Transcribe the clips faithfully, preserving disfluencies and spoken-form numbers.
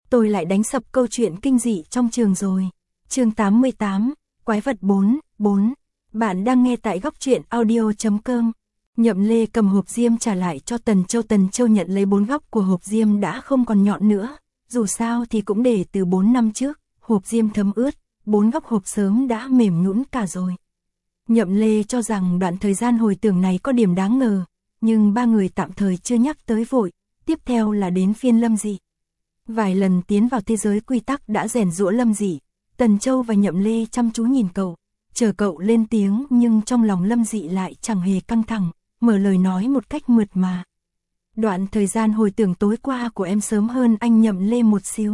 tôi lại đánh sập câu chuyện kinh dị trong trường rồi. Chương tám mươi tám, Quái vật bốn, bốn. Bạn đang nghe tại góc truyện audio chấm com. Nhậm Lê cầm hộp diêm trả lại cho Tần Châu. Tần Châu nhận lấy bốn góc của hộp diêm đã không còn nhọn nữa, dù sao thì cũng để từ bốn năm trước, hộp diêm thấm ướt, bốn góc hộp sớm đã mềm nhũn cả rồi. Nhậm Lê cho rằng đoạn thời gian hồi tưởng này có điểm đáng ngờ, nhưng ba người tạm thời chưa nhắc tới vội, tiếp theo là đến phiên Lâm Dị. Vài lần tiến vào thế giới quy tắc đã rèn giũa Lâm Dị, Tần Châu và Nhậm Lê chăm chú nhìn cậu, chờ cậu lên tiếng, nhưng trong lòng Lâm Dị lại chẳng hề căng thẳng, mở lời nói một cách mượt mà. Đoạn thời gian hồi tưởng tối qua của em sớm hơn anh Nhậm Lê một xíu.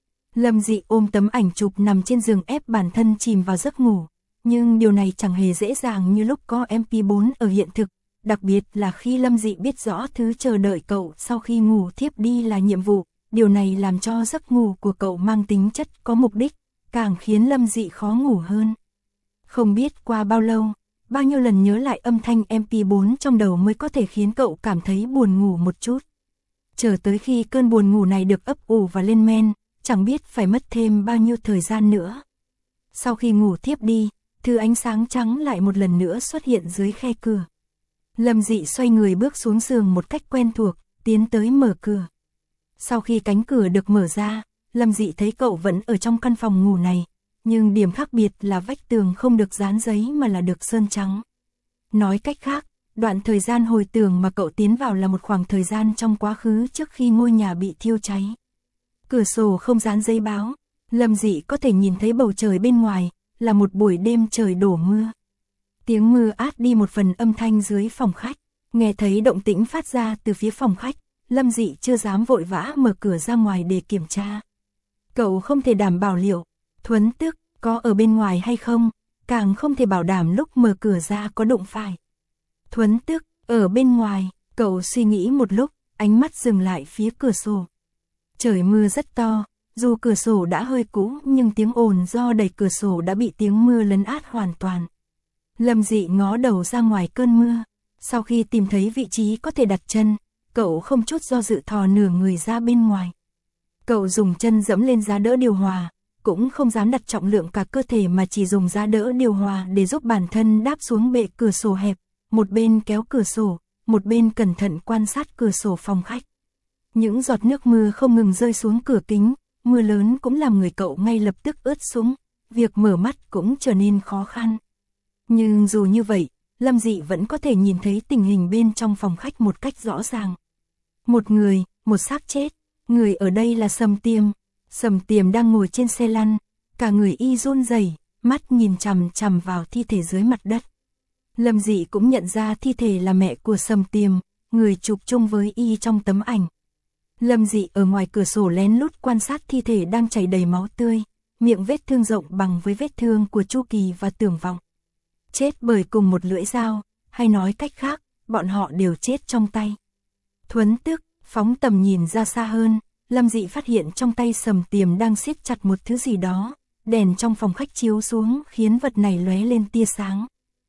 Lâm Dị ôm tấm ảnh chụp nằm trên giường ép bản thân chìm vào giấc ngủ, nhưng điều này chẳng hề dễ dàng như lúc có em pê bốn ở hiện thực, đặc biệt là khi Lâm Dị biết rõ thứ chờ đợi cậu sau khi ngủ thiếp đi là nhiệm vụ, điều này làm cho giấc ngủ của cậu mang tính chất có mục đích, càng khiến Lâm Dị khó ngủ hơn. Không biết qua bao lâu, bao nhiêu lần nhớ lại âm thanh em pê bốn trong đầu mới có thể khiến cậu cảm thấy buồn ngủ một chút. Chờ tới khi cơn buồn ngủ này được ấp ủ và lên men, chẳng biết phải mất thêm bao nhiêu thời gian nữa. Sau khi ngủ thiếp đi, thứ ánh sáng trắng lại một lần nữa xuất hiện dưới khe cửa. Lâm Dị xoay người bước xuống giường một cách quen thuộc, tiến tới mở cửa. Sau khi cánh cửa được mở ra, Lâm Dị thấy cậu vẫn ở trong căn phòng ngủ này, nhưng điểm khác biệt là vách tường không được dán giấy mà là được sơn trắng. Nói cách khác, đoạn thời gian hồi tưởng mà cậu tiến vào là một khoảng thời gian trong quá khứ trước khi ngôi nhà bị thiêu cháy. Cửa sổ không dán giấy báo, Lâm Dị có thể nhìn thấy bầu trời bên ngoài, là một buổi đêm trời đổ mưa. Tiếng mưa át đi một phần âm thanh dưới phòng khách, nghe thấy động tĩnh phát ra từ phía phòng khách, Lâm Dị chưa dám vội vã mở cửa ra ngoài để kiểm tra. Cậu không thể đảm bảo liệu Thuấn Tức có ở bên ngoài hay không, càng không thể bảo đảm lúc mở cửa ra có đụng phải Thuấn Tức ở bên ngoài. Cậu suy nghĩ một lúc, ánh mắt dừng lại phía cửa sổ. Trời mưa rất to, dù cửa sổ đã hơi cũ nhưng tiếng ồn do đẩy cửa sổ đã bị tiếng mưa lấn át hoàn toàn. Lâm Dị ngó đầu ra ngoài cơn mưa, sau khi tìm thấy vị trí có thể đặt chân, cậu không chút do dự thò nửa người ra bên ngoài. Cậu dùng chân dẫm lên giá đỡ điều hòa, cũng không dám đặt trọng lượng cả cơ thể mà chỉ dùng giá đỡ điều hòa để giúp bản thân đáp xuống bệ cửa sổ hẹp, một bên kéo cửa sổ, một bên cẩn thận quan sát cửa sổ phòng khách. Những giọt nước mưa không ngừng rơi xuống cửa kính, mưa lớn cũng làm người cậu ngay lập tức ướt sũng, việc mở mắt cũng trở nên khó khăn. Nhưng dù như vậy, Lâm Dị vẫn có thể nhìn thấy tình hình bên trong phòng khách một cách rõ ràng. Một người, một xác chết, người ở đây là Sầm Tiềm. Sầm Tiềm đang ngồi trên xe lăn, cả người y run rẩy, mắt nhìn chằm chằm vào thi thể dưới mặt đất. Lâm Dị cũng nhận ra thi thể là mẹ của Sầm Tiềm, người chụp chung với y trong tấm ảnh. Lâm Dị ở ngoài cửa sổ lén lút quan sát thi thể đang chảy đầy máu tươi, miệng vết thương rộng bằng với vết thương của Chu Kỳ và Tưởng Vọng. Chết bởi cùng một lưỡi dao, hay nói cách khác, bọn họ đều chết trong tay. Thuấn Tức phóng tầm nhìn ra xa hơn, Lâm Dị phát hiện trong tay Sầm Tiềm đang siết chặt một thứ gì đó, đèn trong phòng khách chiếu xuống khiến vật này lóe lên tia sáng.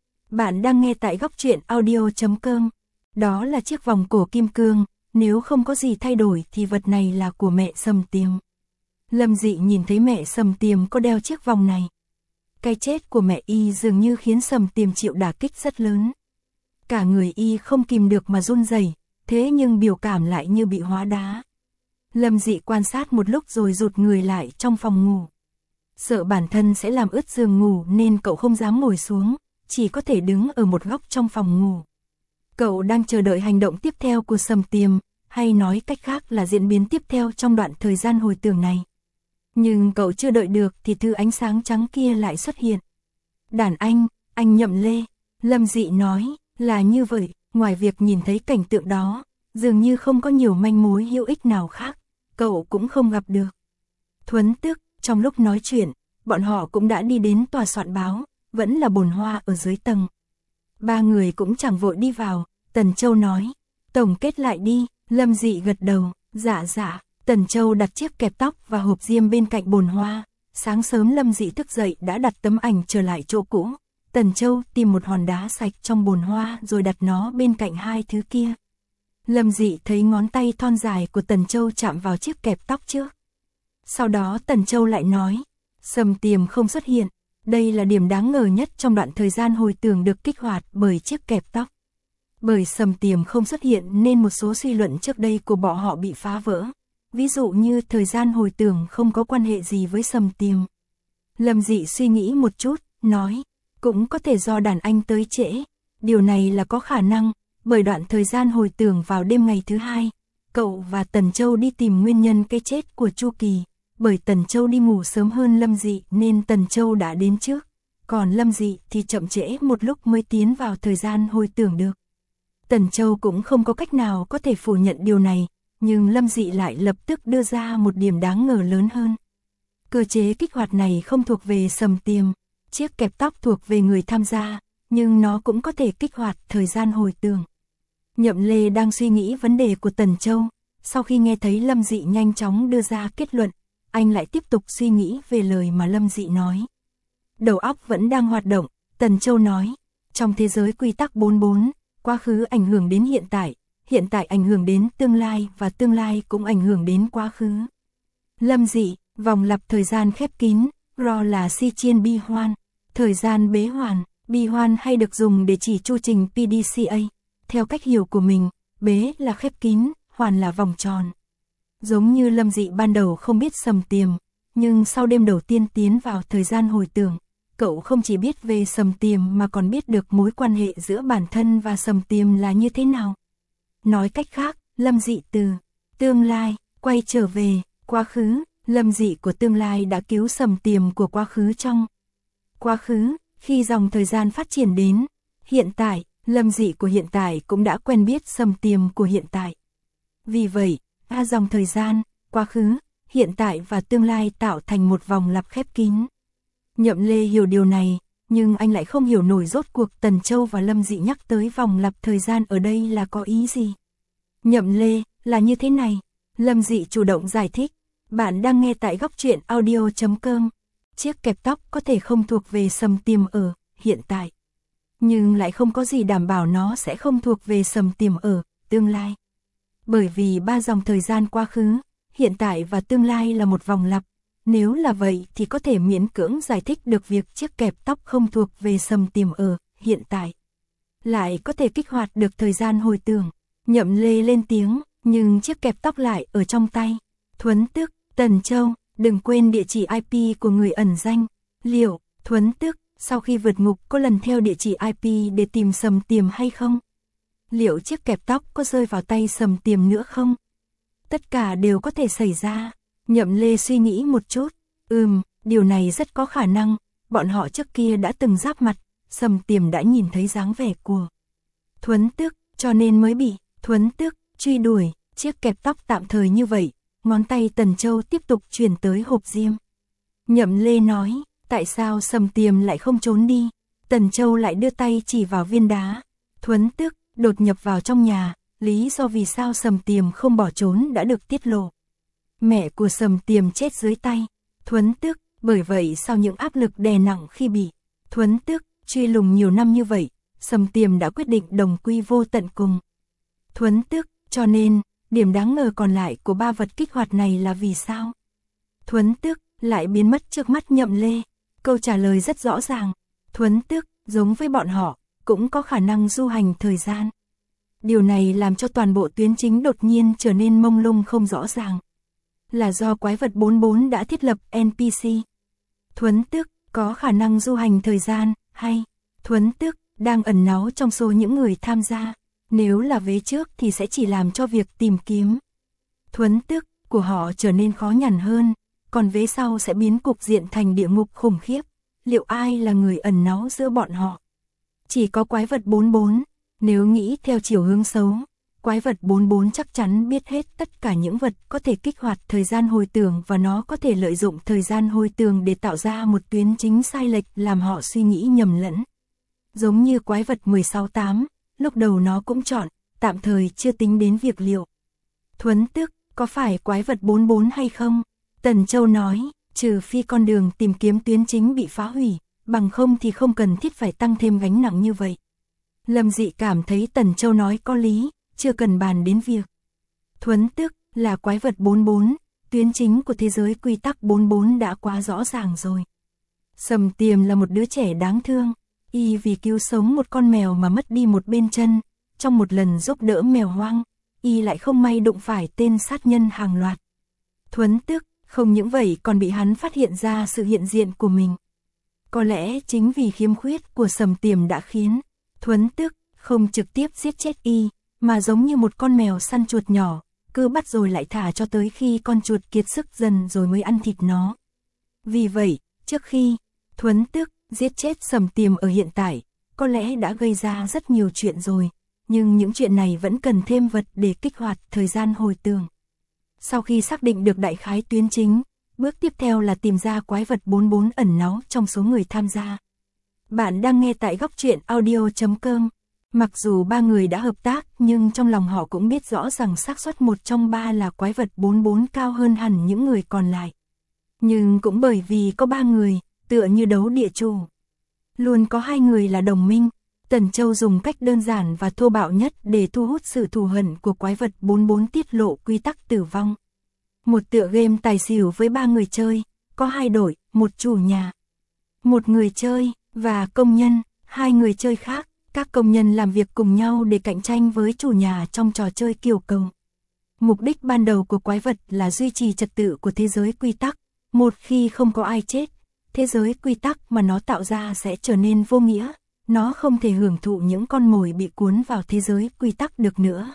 Bạn đang nghe tại góc truyện audio chấm com. Đó là chiếc vòng cổ kim cương, nếu không có gì thay đổi thì vật này là của mẹ Sầm Tiềm. Lâm Dị nhìn thấy mẹ Sầm Tiềm có đeo chiếc vòng này. Cái chết của mẹ y dường như khiến Sầm Tiềm chịu đả kích rất lớn. Cả người y không kìm được mà run rẩy, thế nhưng biểu cảm lại như bị hóa đá. Lâm Dị quan sát một lúc rồi rụt người lại trong phòng ngủ. Sợ bản thân sẽ làm ướt giường ngủ nên cậu không dám ngồi xuống, chỉ có thể đứng ở một góc trong phòng ngủ. Cậu đang chờ đợi hành động tiếp theo của Sầm Tiềm, hay nói cách khác là diễn biến tiếp theo trong đoạn thời gian hồi tưởng này. Nhưng cậu chưa đợi được thì thứ ánh sáng trắng kia lại xuất hiện. Đàn anh, anh Nhậm Lê, Lâm Dị nói, là như vậy, ngoài việc nhìn thấy cảnh tượng đó, dường như không có nhiều manh mối hữu ích nào khác, cậu cũng không gặp được Thuấn Tức. Trong lúc nói chuyện, bọn họ cũng đã đi đến tòa soạn báo, vẫn là bồn hoa ở dưới tầng. Ba người cũng chẳng vội đi vào, Tần Châu nói, tổng kết lại đi. Lâm Dị gật đầu, dạ dạ. Tần Châu đặt chiếc kẹp tóc và hộp diêm bên cạnh bồn hoa. Sáng sớm Lâm Dị thức dậy đã đặt tấm ảnh trở lại chỗ cũ. Tần Châu tìm một hòn đá sạch trong bồn hoa rồi đặt nó bên cạnh hai thứ kia. Lâm Dị thấy ngón tay thon dài của Tần Châu chạm vào chiếc kẹp tóc trước. Sau đó Tần Châu lại nói, Sầm Tiềm không xuất hiện, đây là điểm đáng ngờ nhất trong đoạn thời gian hồi tưởng được kích hoạt bởi chiếc kẹp tóc. Bởi Sầm Tiềm không xuất hiện nên một số suy luận trước đây của bọn họ bị phá vỡ. Ví dụ như thời gian hồi tưởng không có quan hệ gì với Sầm Tiềm. Lâm Dị suy nghĩ một chút, nói, cũng có thể do đàn anh tới trễ. Điều này là có khả năng, bởi đoạn thời gian hồi tưởng vào đêm ngày thứ hai, cậu và Tần Châu đi tìm nguyên nhân cái chết của Chu Kỳ. Bởi Tần Châu đi ngủ sớm hơn Lâm Dị nên Tần Châu đã đến trước, còn Lâm Dị thì chậm trễ một lúc mới tiến vào thời gian hồi tưởng được. Tần Châu cũng không có cách nào có thể phủ nhận điều này, nhưng Lâm Dị lại lập tức đưa ra một điểm đáng ngờ lớn hơn. Cơ chế kích hoạt này không thuộc về Sầm Tiềm, chiếc kẹp tóc thuộc về người tham gia, nhưng nó cũng có thể kích hoạt thời gian hồi tưởng. Nhậm Lê đang suy nghĩ vấn đề của Tần Châu, sau khi nghe thấy Lâm Dị nhanh chóng đưa ra kết luận, anh lại tiếp tục suy nghĩ về lời mà Lâm Dị nói. Đầu óc vẫn đang hoạt động, Tần Châu nói, trong thế giới quy tắc bốn bốn, quá khứ ảnh hưởng đến hiện tại, hiện tại ảnh hưởng đến tương lai và tương lai cũng ảnh hưởng đến quá khứ. Lâm Dị, vòng lặp thời gian khép kín, ro là si chiên bi hoan, thời gian bế hoàn, bi hoan hay được dùng để chỉ chu trình pê đê xê a. Theo cách hiểu của mình, bế là khép kín, hoàn là vòng tròn. Giống như Lâm Dị ban đầu không biết Sầm Tiềm, nhưng sau đêm đầu tiên tiến vào thời gian hồi tưởng, cậu không chỉ biết về Sầm Tiềm mà còn biết được mối quan hệ giữa bản thân và Sầm Tiềm là như thế nào. Nói cách khác, Lâm Dị từ tương lai quay trở về quá khứ, Lâm Dị của tương lai đã cứu Sầm Tiềm của quá khứ trong quá khứ. Khi dòng thời gian phát triển đến hiện tại, Lâm Dị của hiện tại cũng đã quen biết Sầm Tiềm của hiện tại. Vì vậy, ba dòng thời gian, quá khứ, hiện tại và tương lai tạo thành một vòng lặp khép kín. Nhậm Lê hiểu điều này, nhưng anh lại không hiểu nổi rốt cuộc Tần Châu và Lâm Dị nhắc tới vòng lặp thời gian ở đây là có ý gì. Nhậm Lê, là như thế này. Lâm Dị chủ động giải thích. Bạn đang nghe tại góc truyện audio chấm com. Chiếc kẹp tóc có thể không thuộc về Sầm Tiềm ở hiện tại, nhưng lại không có gì đảm bảo nó sẽ không thuộc về Sầm Tiềm ở tương lai. Bởi vì ba dòng thời gian quá khứ, hiện tại và tương lai là một vòng lặp. Nếu là vậy thì có thể miễn cưỡng giải thích được việc chiếc kẹp tóc không thuộc về Sầm Tiềm ở hiện tại, lại có thể kích hoạt được thời gian hồi tưởng. Nhậm Lê lên tiếng, nhưng chiếc kẹp tóc lại ở trong tay. Thuấn Tức, Tần Châu, đừng quên địa chỉ i pê của người ẩn danh. Liệu, Thuấn Tức, sau khi vượt ngục có lần theo địa chỉ i pê để tìm Sầm Tiềm hay không? Liệu chiếc kẹp tóc có rơi vào tay Sầm Tiềm nữa không? Tất cả đều có thể xảy ra. Nhậm Lê suy nghĩ một chút. Ừm, điều này rất có khả năng. Bọn họ trước kia đã từng giáp mặt. Sầm Tiềm đã nhìn thấy dáng vẻ của Thuấn Tức, cho nên mới bị Thuấn Tức truy đuổi. Chiếc kẹp tóc tạm thời như vậy. Ngón tay Tần Châu tiếp tục chuyển tới hộp diêm. Nhậm Lê nói, tại sao Sầm Tiềm lại không trốn đi? Tần Châu lại đưa tay chỉ vào viên đá. Thuấn Tức đột nhập vào trong nhà, lý do vì sao Sầm Tiềm không bỏ trốn đã được tiết lộ. Mẹ của Sầm Tiềm chết dưới tay Thuấn Tức, bởi vậy sau những áp lực đè nặng khi bị Thuấn Tức truy lùng nhiều năm như vậy, Sầm Tiềm đã quyết định đồng quy vô tận cùng Thuấn Tức, cho nên điểm đáng ngờ còn lại của ba vật kích hoạt này là vì sao Thuấn Tức lại biến mất trước mắt Nhậm Lê. Câu trả lời rất rõ ràng, Thuấn Tức giống với bọn họ cũng có khả năng du hành thời gian. Điều này làm cho toàn bộ tuyến chính đột nhiên trở nên mông lung không rõ ràng. Là do quái vật bốn bốn đã thiết lập en pê xê. Thuấn Tức có khả năng du hành thời gian, hay Thuấn Tức đang ẩn náu trong số những người tham gia. Nếu là vế trước thì sẽ chỉ làm cho việc tìm kiếm Thuấn Tức của họ trở nên khó nhằn hơn, còn vế sau sẽ biến cục diện thành địa ngục khủng khiếp. Liệu ai là người ẩn náu giữa bọn họ? Chỉ có quái vật bốn bốn. Nếu nghĩ theo chiều hướng xấu, quái vật bốn bốn chắc chắn biết hết tất cả những vật có thể kích hoạt thời gian hồi tưởng và nó có thể lợi dụng thời gian hồi tưởng để tạo ra một tuyến chính sai lệch làm họ suy nghĩ nhầm lẫn. Giống như quái vật mười sáu tám, lúc đầu nó cũng chọn, tạm thời chưa tính đến việc liệu Thuấn Tức có phải quái vật bốn bốn hay không? Tần Châu nói, trừ phi con đường tìm kiếm tuyến chính bị phá hủy, bằng không thì không cần thiết phải tăng thêm gánh nặng như vậy. Lâm Dị cảm thấy Tần Châu nói có lý, chưa cần bàn đến việc Thuấn Tức là quái vật bốn bốn, tuyến chính của thế giới quy tắc bốn mươi bốn đã quá rõ ràng rồi. Sầm Tiềm là một đứa trẻ đáng thương, y vì cứu sống một con mèo mà mất đi một bên chân, trong một lần giúp đỡ mèo hoang, y lại không may đụng phải tên sát nhân hàng loạt. Thuấn Tức, không những vậy còn bị hắn phát hiện ra sự hiện diện của mình. Có lẽ chính vì khiếm khuyết của Sầm Tiềm đã khiến Thuấn Tức không trực tiếp giết chết y, mà giống như một con mèo săn chuột nhỏ, cứ bắt rồi lại thả cho tới khi con chuột kiệt sức dần rồi mới ăn thịt nó. Vì vậy, trước khi Thuấn Tức giết chết Sầm Tiềm ở hiện tại, có lẽ đã gây ra rất nhiều chuyện rồi, nhưng những chuyện này vẫn cần thêm vật để kích hoạt thời gian hồi tưởng. Sau khi xác định được đại khái tuyến chính, bước tiếp theo là tìm ra quái vật bốn mươi bốn ẩn náu trong số người tham gia. Bạn đang nghe tại góc truyện audio chấm com. Mặc dù ba người đã hợp tác nhưng trong lòng họ cũng biết rõ rằng xác suất một trong ba là quái vật bốn mươi bốn cao hơn hẳn những người còn lại. Nhưng cũng bởi vì có ba người, tựa như đấu địa chủ. Luôn có hai người là đồng minh, Tần Châu dùng cách đơn giản và thô bạo nhất để thu hút sự thù hận của quái vật bốn mươi bốn tiết lộ quy tắc tử vong. Một tựa game tài xỉu với ba người chơi, có hai đội, một chủ nhà, một người chơi, và công nhân, hai người chơi khác. Các công nhân làm việc cùng nhau để cạnh tranh với chủ nhà trong trò chơi kiều cầu. Mục đích ban đầu của quái vật là duy trì trật tự của thế giới quy tắc. Một khi không có ai chết, thế giới quy tắc mà nó tạo ra sẽ trở nên vô nghĩa. Nó không thể hưởng thụ những con mồi bị cuốn vào thế giới quy tắc được nữa.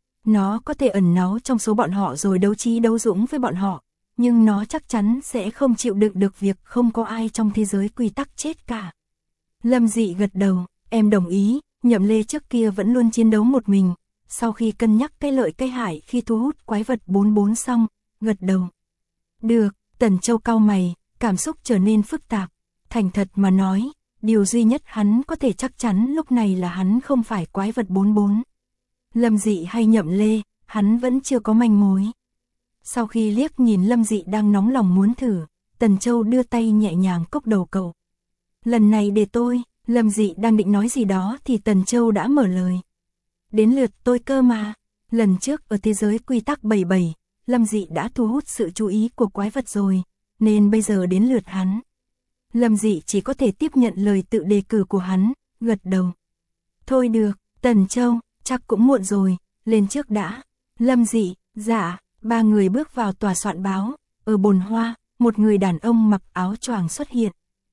Nó có thể ẩn náu trong số bọn họ rồi đấu trí đấu dũng với bọn họ, nhưng nó chắc chắn sẽ không chịu đựng được việc không có ai trong thế giới quy tắc chết cả. Lâm Dị gật đầu. Em đồng ý, Nhậm Lê trước kia vẫn luôn chiến đấu một mình, sau khi cân nhắc cái lợi cái hại khi thu hút quái vật bốn mươi bốn xong, gật đầu. Được, Tần Châu cau mày, cảm xúc trở nên phức tạp, thành thật mà nói, điều duy nhất hắn có thể chắc chắn lúc này là hắn không phải quái vật bốn mươi bốn. Lâm Dị hay Nhậm Lê, hắn vẫn chưa có manh mối. Sau khi liếc nhìn Lâm Dị đang nóng lòng muốn thử, Tần Châu đưa tay nhẹ nhàng cốc đầu cậu. Lần này để tôi. Lâm Dị đang định nói gì đó thì Tần Châu đã mở lời. Đến lượt tôi cơ mà. Lần trước ở thế giới quy tắc bảy mươi bảy, Lâm Dị đã thu hút sự chú ý của quái vật rồi, nên bây giờ đến lượt hắn. Lâm Dị chỉ có thể tiếp nhận lời tự đề cử của hắn, gật đầu. Thôi được, Tần Châu, chắc cũng muộn rồi, lên trước đã. Lâm Dị, dạ, ba người bước vào tòa soạn báo, ở bồn hoa, một người đàn ông mặc áo choàng xuất hiện.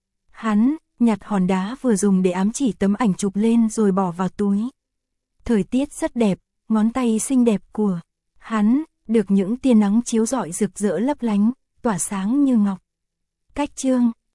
Hắn nhặt hòn đá vừa dùng để ám chỉ tấm ảnh chụp lên rồi bỏ vào túi. Thời tiết rất đẹp, ngón tay xinh đẹp của hắn được những tia nắng chiếu rọi rực rỡ lấp lánh, tỏa sáng như ngọc. Cách chương